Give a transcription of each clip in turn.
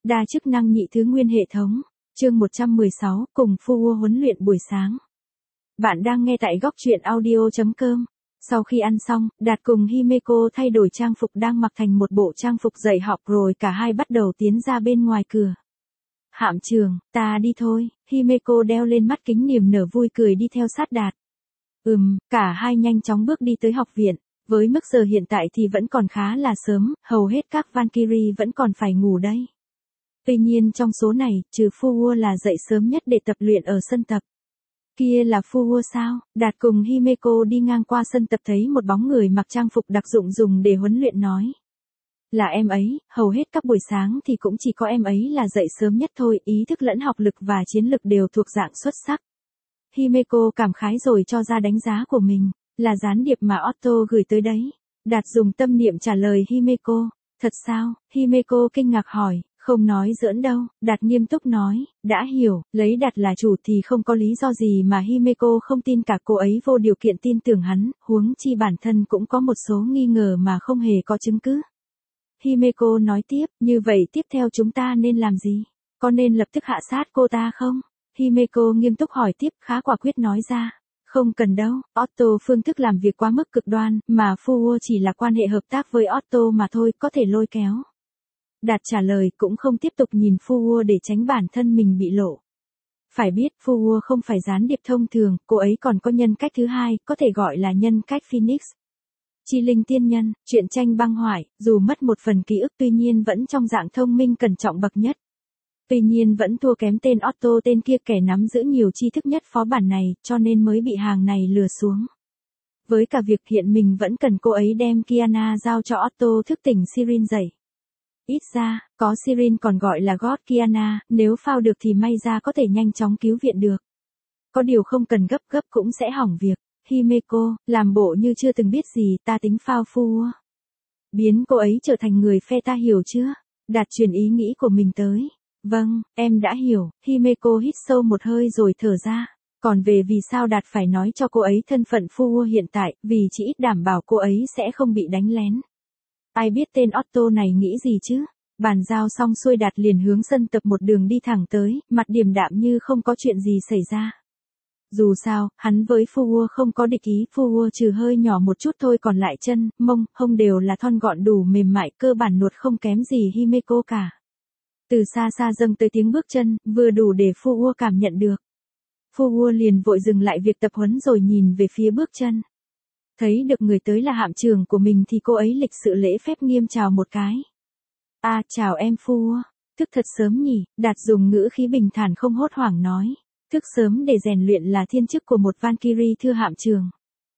Đa chức năng nhị thứ nguyên hệ thống. Chương 116, cùng Fu huấn luyện buổi sáng. Bạn đang nghe tại góc truyện audio.com. Sau khi ăn xong, Đạt cùng Himeko thay đổi trang phục đang mặc thành một bộ trang phục dạy học rồi cả hai bắt đầu tiến ra bên ngoài cửa. Hạm trường, ta đi thôi. Himeko đeo lên mắt kính niềm nở vui cười đi theo sát Đạt. Cả hai nhanh chóng bước đi tới học viện. Với mức giờ hiện tại thì vẫn còn khá là sớm, hầu hết các Valkyrie vẫn còn phải ngủ đây. Tuy nhiên trong số này, trừ Fu là dậy sớm nhất để tập luyện ở sân tập. Kia là Fu sao? Đạt cùng Himeko đi ngang qua sân tập thấy một bóng người mặc trang phục đặc dụng dùng để huấn luyện nói. Là em ấy, hầu hết các buổi sáng thì cũng chỉ có em ấy là dậy sớm nhất thôi, ý thức lẫn học lực và chiến lực đều thuộc dạng xuất sắc. Himeko cảm khái rồi cho ra đánh giá của mình, là gián điệp mà Otto gửi tới đấy. Đạt dùng tâm niệm trả lời Himeko. Thật sao? Himeko kinh ngạc hỏi. Không nói giỡn đâu, Đạt nghiêm túc nói, đã hiểu, lấy Đạt là chủ thì không có lý do gì mà Himeko không tin cả cô ấy vô điều kiện tin tưởng hắn, huống chi bản thân cũng có một số nghi ngờ mà không hề có chứng cứ. Himeko nói tiếp, như vậy tiếp theo chúng ta nên làm gì? Có nên lập tức hạ sát cô ta không? Himeko nghiêm túc hỏi tiếp, khá quả quyết nói ra. Không cần đâu, Otto phương thức làm việc quá mức cực đoan, mà Fu chỉ là quan hệ hợp tác với Otto mà thôi, có thể lôi kéo. Đạt trả lời cũng không tiếp tục nhìn Fu để tránh bản thân mình bị lộ. Phải biết Fu không phải gián điệp thông thường, cô ấy còn có nhân cách thứ hai, có thể gọi là nhân cách Phoenix. Chi linh tiên nhân, truyện tranh băng hoại, dù mất một phần ký ức tuy nhiên vẫn trong dạng thông minh cẩn trọng bậc nhất. Tuy nhiên vẫn thua kém tên Otto tên kia kẻ nắm giữ nhiều tri thức nhất phó bản này, cho nên mới bị hàng này lừa xuống. Với cả việc hiện mình vẫn cần cô ấy đem Kiana giao cho Otto thức tỉnh Sirin dậy. Ít ra, có Sirin còn gọi là God Kiana, nếu phao được thì may ra có thể nhanh chóng cứu viện được. Có điều không cần gấp cũng sẽ hỏng việc. Himeko, làm bộ như chưa từng biết gì, ta tính phao Fu. Biến cô ấy trở thành người phe ta hiểu chưa? Đạt truyền ý nghĩ của mình tới. Vâng, em đã hiểu. Himeko hít sâu một hơi rồi thở ra. Còn về vì sao Đạt phải nói cho cô ấy thân phận Fu hiện tại, vì chỉ ít đảm bảo cô ấy sẽ không bị đánh lén. Ai biết tên Otto này nghĩ gì chứ? Bàn giao xong xuôi Đạt liền hướng sân tập một đường đi thẳng tới, mặt điềm đạm như không có chuyện gì xảy ra. Dù sao, hắn với Fu không có địch ý, Fu trừ hơi nhỏ một chút thôi còn lại chân, mông, hông đều là thon gọn đủ mềm mại, cơ bản nuột không kém gì Himeko cả. Từ xa xa dâng tới tiếng bước chân, vừa đủ để Fu cảm nhận được. Fu liền vội dừng lại việc tập huấn rồi nhìn về phía bước chân. Thấy được người tới là hạm trưởng của mình thì cô ấy lịch sự lễ phép nghiêm chào một cái. Chào em Fu. Thức thật sớm nhỉ, Đạt dùng ngữ khí bình thản không hốt hoảng nói. Thức sớm để rèn luyện là thiên chức của một Valkyrie thưa hạm trưởng.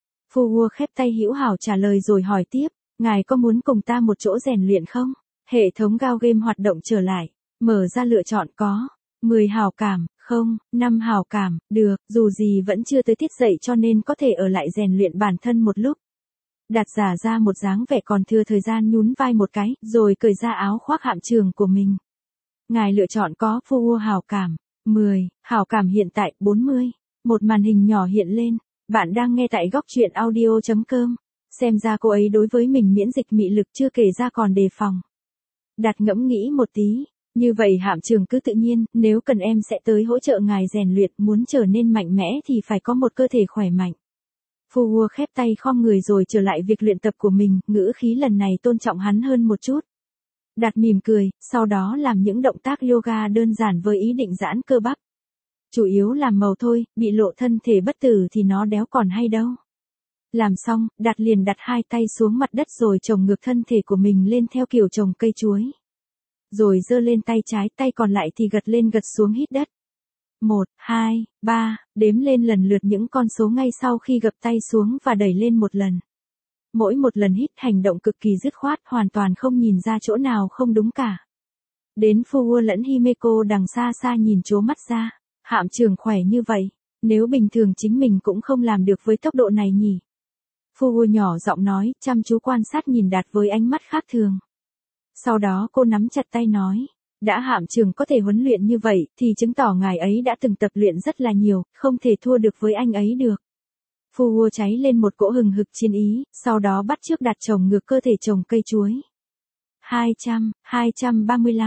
Fu khép tay hữu hảo trả lời rồi hỏi tiếp, ngài có muốn cùng ta một chỗ rèn luyện không? Hệ thống Gao Game hoạt động trở lại, mở ra lựa chọn có 10 hào cảm, không, 5 hào cảm, được, dù gì vẫn chưa tới tiết dậy cho nên có thể ở lại rèn luyện bản thân một lúc. Đạt giả ra một dáng vẻ còn thừa thời gian nhún vai một cái, rồi cởi ra áo khoác hạm trường của mình. Ngài lựa chọn có Fu hào cảm, 10, hào cảm hiện tại 40. Một màn hình nhỏ hiện lên, bạn đang nghe tại góc truyện audio.com. Xem ra cô ấy đối với mình miễn dịch mị lực chưa kể ra còn đề phòng. Đạt ngẫm nghĩ một tí. Như vậy hạm trường cứ tự nhiên, nếu cần em sẽ tới hỗ trợ ngài rèn luyện, muốn trở nên mạnh mẽ thì phải có một cơ thể khỏe mạnh. Fu khép tay khom người rồi trở lại việc luyện tập của mình, ngữ khí lần này tôn trọng hắn hơn một chút. Đạt mỉm cười, sau đó làm những động tác yoga đơn giản với ý định giãn cơ bắp. Chủ yếu làm màu thôi, bị lộ thân thể bất tử thì nó đéo còn hay đâu. Làm xong, Đạt liền đặt hai tay xuống mặt đất rồi chồng ngược thân thể của mình lên theo kiểu trồng cây chuối. Rồi giơ lên tay trái, tay còn lại thì gật lên gật xuống hít đất. 1, 2, 3, đếm lên lần lượt những con số ngay sau khi gập tay xuống và đẩy lên một lần. Mỗi một lần hít hành động cực kỳ dứt khoát, hoàn toàn không nhìn ra chỗ nào không đúng cả. Đến Fu lẫn Himeko đằng xa xa nhìn trố mắt ra, hạm trưởng khỏe như vậy, nếu bình thường chính mình cũng không làm được với tốc độ này nhỉ. Fu nhỏ giọng nói, chăm chú quan sát nhìn Đạt với ánh mắt khác thường. Sau đó cô nắm chặt tay nói, đã hạm trưởng có thể huấn luyện như vậy, thì chứng tỏ ngài ấy đã từng tập luyện rất là nhiều, không thể thua được với anh ấy được. Fu cháy lên một cỗ hừng hực chiến ý, sau đó bắt chước Đạt chồng ngược cơ thể trồng cây chuối. 200, 235,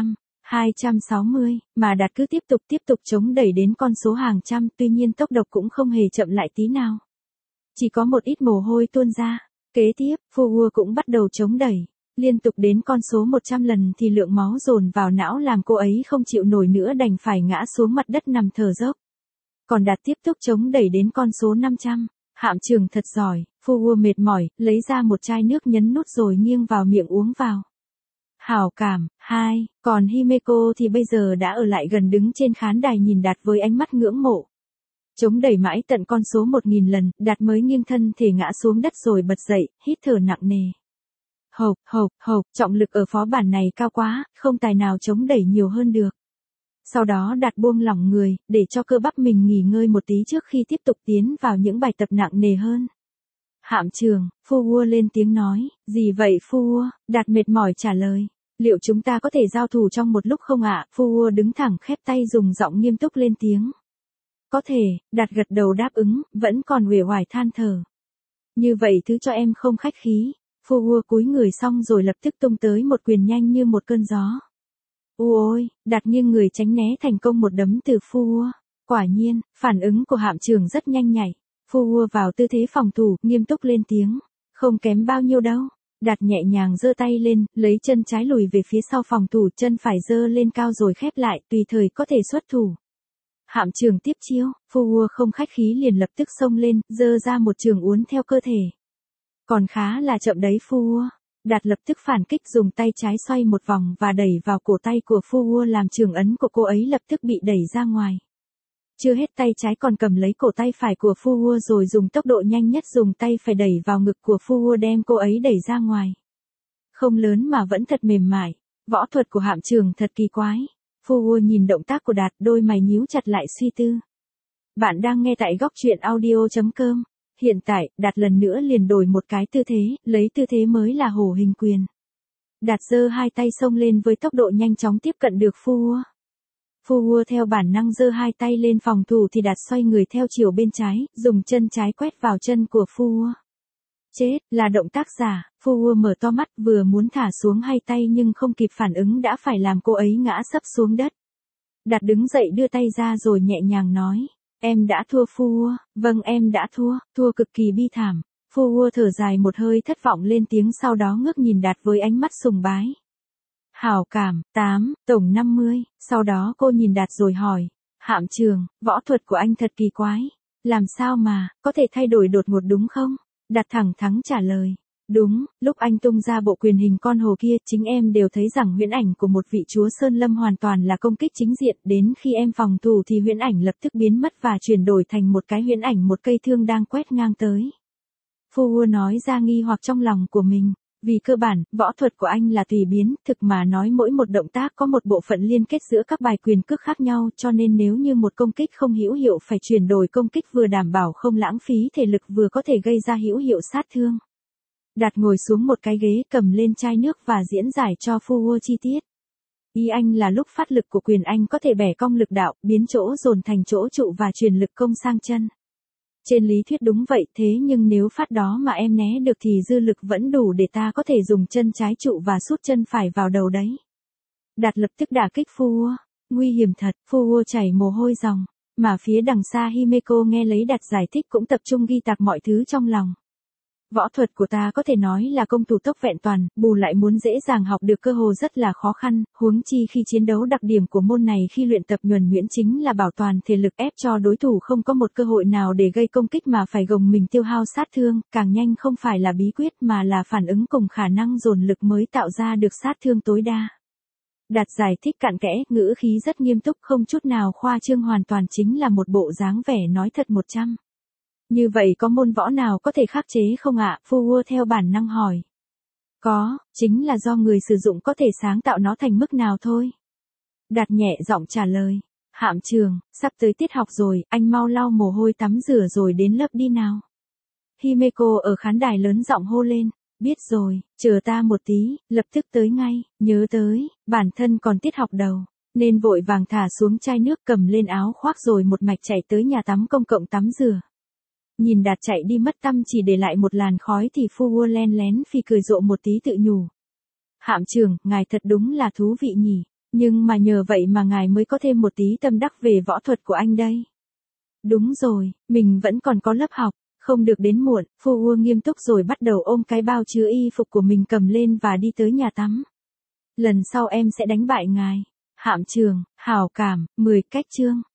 260, mà Đạt cứ tiếp tục chống đẩy đến con số hàng trăm, tuy nhiên tốc độ cũng không hề chậm lại tí nào. Chỉ có một ít mồ hôi tuôn ra. Kế tiếp, Fu cũng bắt đầu chống đẩy. Liên tục đến con số 100 lần thì lượng máu dồn vào não làm cô ấy không chịu nổi nữa đành phải ngã xuống mặt đất nằm thở dốc. Còn Đạt tiếp tục chống đẩy đến con số 500. Hạm Trường thật giỏi, Fu mệt mỏi, lấy ra một chai nước nhấn nút rồi nghiêng vào miệng uống vào. Hảo cảm, 2, còn Himeko thì bây giờ đã ở lại gần đứng trên khán đài nhìn Đạt với ánh mắt ngưỡng mộ. Chống đẩy mãi tận con số 1000 lần, Đạt mới nghiêng thân thể ngã xuống đất rồi bật dậy, hít thở nặng nề. Hộp, trọng lực ở phó bản này cao quá, không tài nào chống đẩy nhiều hơn được. Sau đó Đạt buông lỏng người, để cho cơ bắp mình nghỉ ngơi một tí trước khi tiếp tục tiến vào những bài tập nặng nề hơn. Hạm Trường, Fu lên tiếng nói, gì vậy Fu? Đạt mệt mỏi trả lời, liệu chúng ta có thể giao thủ trong một lúc không ạ? Fu đứng thẳng khép tay dùng giọng nghiêm túc lên tiếng. Có thể, Đạt gật đầu đáp ứng, vẫn còn uể oải than thở. Như vậy thứ cho em không khách khí. Fu cúi người xong rồi lập tức tung tới một quyền nhanh như một cơn gió. Ôi, Đạt nghiêng người tránh né thành công một đấm từ Fu. Quả nhiên, phản ứng của Hạm Trường rất nhanh nhạy. Fu vào tư thế phòng thủ, nghiêm túc lên tiếng. Không kém bao nhiêu đâu. Đạt nhẹ nhàng giơ tay lên, lấy chân trái lùi về phía sau phòng thủ, chân phải giơ lên cao rồi khép lại, tùy thời có thể xuất thủ. Hạm Trường tiếp chiêu, Fu không khách khí liền lập tức xông lên, giơ ra một trường uốn theo cơ thể. Còn khá là chậm đấy Fu. Đạt lập tức phản kích dùng tay trái xoay một vòng và đẩy vào cổ tay của Fu làm trường ấn của cô ấy lập tức bị đẩy ra ngoài. Chưa hết tay trái còn cầm lấy cổ tay phải của Fu rồi dùng tốc độ nhanh nhất dùng tay phải đẩy vào ngực của Fu đem cô ấy đẩy ra ngoài. Không lớn mà vẫn thật mềm mại. Võ thuật của Hạm Trường thật kỳ quái. Fu nhìn động tác của Đạt, đôi mày nhíu chặt lại suy tư. Bạn đang nghe tại góc truyện audio.com. Hiện tại, Đạt lần nữa liền đổi một cái tư thế, lấy tư thế mới là hổ hình quyền. Đạt giơ hai tay xông lên với tốc độ nhanh chóng tiếp cận được Fu. Fu theo bản năng giơ hai tay lên phòng thủ thì Đạt xoay người theo chiều bên trái, dùng chân trái quét vào chân của Fu. Chết, là động tác giả. Fu mở to mắt vừa muốn thả xuống hai tay nhưng không kịp phản ứng đã phải làm cô ấy ngã sấp xuống đất. Đạt đứng dậy đưa tay ra rồi nhẹ nhàng nói. Em đã thua Fu. Vâng em đã thua cực kỳ bi thảm. Fu thở dài một hơi thất vọng lên tiếng sau đó ngước nhìn Đạt với ánh mắt sùng bái. Hảo cảm, 8, tổng 50, sau đó cô nhìn Đạt rồi hỏi. Hạm Trường, võ thuật của anh thật kỳ quái. Làm sao mà, có thể thay đổi đột ngột đúng không? Đạt thẳng thắn trả lời. Đúng, lúc anh tung ra bộ quyền hình con hồ kia, chính em đều thấy rằng huyễn ảnh của một vị chúa Sơn Lâm hoàn toàn là công kích chính diện, đến khi em phòng thủ thì huyễn ảnh lập tức biến mất và chuyển đổi thành một cái huyễn ảnh một cây thương đang quét ngang tới. Fu nói ra nghi hoặc trong lòng của mình. Vì cơ bản, võ thuật của anh là tùy biến, thực mà nói mỗi một động tác có một bộ phận liên kết giữa các bài quyền cước khác nhau cho nên nếu như một công kích không hữu hiệu phải chuyển đổi công kích vừa đảm bảo không lãng phí thể lực vừa có thể gây ra hữu hiệu sát thương. Đạt ngồi xuống một cái ghế cầm lên chai nước và diễn giải cho Fu chi tiết. Ý anh là lúc phát lực của quyền anh có thể bẻ cong lực đạo, biến chỗ dồn thành chỗ trụ và truyền lực công sang chân. Trên lý thuyết đúng vậy thế nhưng nếu phát đó mà em né được thì dư lực vẫn đủ để ta có thể dùng chân trái trụ và sút chân phải vào đầu đấy. Đạt lập tức đả kích Fu. Nguy hiểm thật, Fu chảy mồ hôi ròng. Mà phía đằng xa Himeko nghe lấy Đạt giải thích cũng tập trung ghi tạc mọi thứ trong lòng. Võ thuật của ta có thể nói là công thủ tốc vẹn toàn, bù lại muốn dễ dàng học được cơ hồ rất là khó khăn, huống chi khi chiến đấu đặc điểm của môn này khi luyện tập nhuần nhuyễn chính là bảo toàn thể lực ép cho đối thủ không có một cơ hội nào để gây công kích mà phải gồng mình tiêu hao sát thương, càng nhanh không phải là bí quyết mà là phản ứng cùng khả năng dồn lực mới tạo ra được sát thương tối đa. Đạt giải thích cặn kẽ, ngữ khí rất nghiêm túc không chút nào khoa trương hoàn toàn chính là một bộ dáng vẻ nói thật 100. Như vậy có môn võ nào có thể khắc chế không ạ? Fu theo bản năng hỏi. Có, chính là do người sử dụng có thể sáng tạo nó thành mức nào thôi. Đạt nhẹ giọng trả lời. Hạm Trường, sắp tới tiết học rồi, anh mau lau mồ hôi tắm rửa rồi đến lớp đi nào. Himeko ở khán đài lớn giọng hô lên. Biết rồi, chờ ta một tí, lập tức tới ngay, nhớ tới, bản thân còn tiết học đầu. Nên vội vàng thả xuống chai nước cầm lên áo khoác rồi một mạch chạy tới nhà tắm công cộng tắm rửa. Nhìn Đạt chạy đi mất tăm chỉ để lại một làn khói thì Fu len lén phì cười rộ một tí tự nhủ. Hạm Trường, ngài thật đúng là thú vị nhỉ. Nhưng mà nhờ vậy mà ngài mới có thêm một tí tâm đắc về võ thuật của anh đây. Đúng rồi, mình vẫn còn có lớp học, không được đến muộn. Phu Ua nghiêm túc rồi bắt đầu ôm cái bao chứa y phục của mình cầm lên và đi tới nhà tắm. Lần sau em sẽ đánh bại ngài. Hạm Trường, hảo cảm, 10 cách chương.